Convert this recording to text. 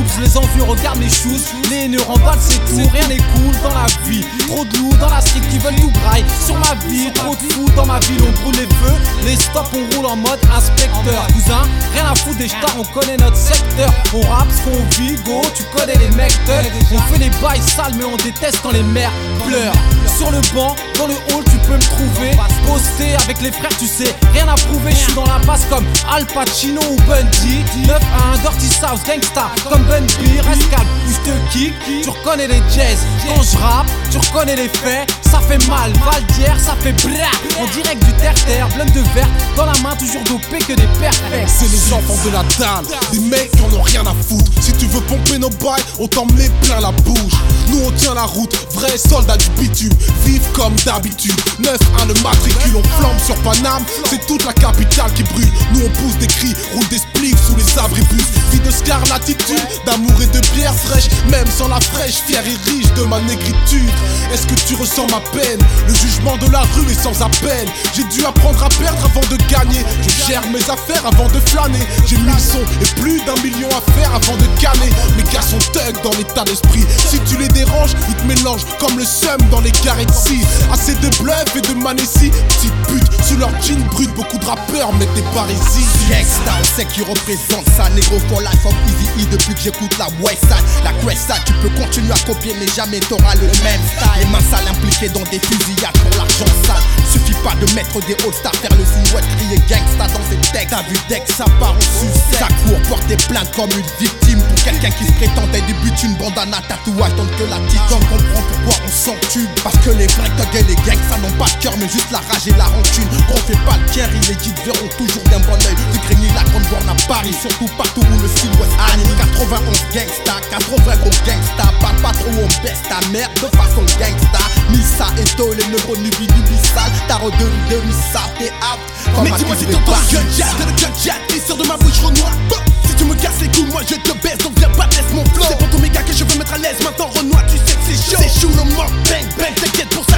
shoes, les envieux regardent mes shoes. Les nœuds rembattent c'est tout, rien n'est cool dans la vie. Trop de loups dans la street qui veulent tout braille sur ma vie. Trop de fous dans ma ville, on brûle les feux. Les stops on roule en mode inspecteur. Cousin, rien à foutre des stars, on connaît notre secteur. On rappe ce qu'on vit, go, tu connais les mecs thugs. On fait les bails sales mais on déteste quand les mères pleurent. Sur le banc, dans le hall tu peux me trouver posté avec les frères, tu sais, rien à prouver. Je suis dans la passe comme Al Pacino ou Bundy. 9-1, Dirty South, gangsta comme Bun B. Reste calme ou je te kick. Tu reconnais les jazz quand je rappe, tu reconnais les faits. Ça fait mal, Valdière, ça fait bra. En direct du terre-terre, blunt de verre dans la main, toujours dopé que des perfects. C'est les enfants de la dalle, des mecs qui en ont rien à foutre. Si tu veux pomper nos bails, on t'en met plein la bouche. Nous on tient la route, vrai soldat du bitume. Vive comme d'habitude, 9-1 le matricule. On flambe sur Paname, c'est toute la capitale qui brûle. Nous on pousse des cris, roule des spliffs sous les abribus. Vie de scarlatitude, d'amour et de bière fraîche. Même sans la fraîche, fier et riche de ma négritude. Est-ce que tu ressens ma peine? Le jugement de la rue est sans appel. J'ai dû apprendre à perdre avant de gagner. Je gère mes affaires avant de flâner. J'ai 1000 sons et plus d'1 million à faire avant de canner. Mes gars sont thugs dans l'état d'esprit. Si tu les déranges, ils te mélangent comme le seum dans les carrés de scie. Assez de bluff et de manésie. Petite pute, sous leur jean brut, beaucoup de rappeurs mettent des parésies. Gangsta, on sait qui représente ça. Négro for life of Easy E depuis que j'écoute la Westside. La Crest tu peux continuer à copier mais jamais t'auras le même style. Les mains sales impliquées dans des fusillades pour l'argent sale. Suffit pas de mettre des all-stars, faire le silhouette, crier gangsta dans ses textes. T'as vu dès que ça part en sucette. Ça court, porter plainte comme une victime pour quelqu'un qui se prétendait débute une bandana, tatouage dans que la tique. On comprend pourquoi on s'entube. Parce que les vrais thugs et les gangsters n'ont pas de cœur mais juste la rage et la rancune. Qu'on fait pas le care, les guides verront toujours d'un bon oeil. De grigner la grande borne à Paris, surtout partout où le sud-ouest anime. 91 gangsta, 80 gros gangsta. Parle pas trop, on baisse ta mère de façon gangsta. Missa et To, les neurones du sale. Tarot de Missa, t'es apte. Mais dis-moi si t'entends le gunshot, il sort de ma bouche Renoir. Si tu me casses les couilles, moi je te baisse, donc viens pas, laisse mon flow. C'est pour ton méga que je veux mettre à l'aise, maintenant Renoir, tu sais que c'est chaud. C'est chaud, no more, bang, bang, t'inquiète pour ça.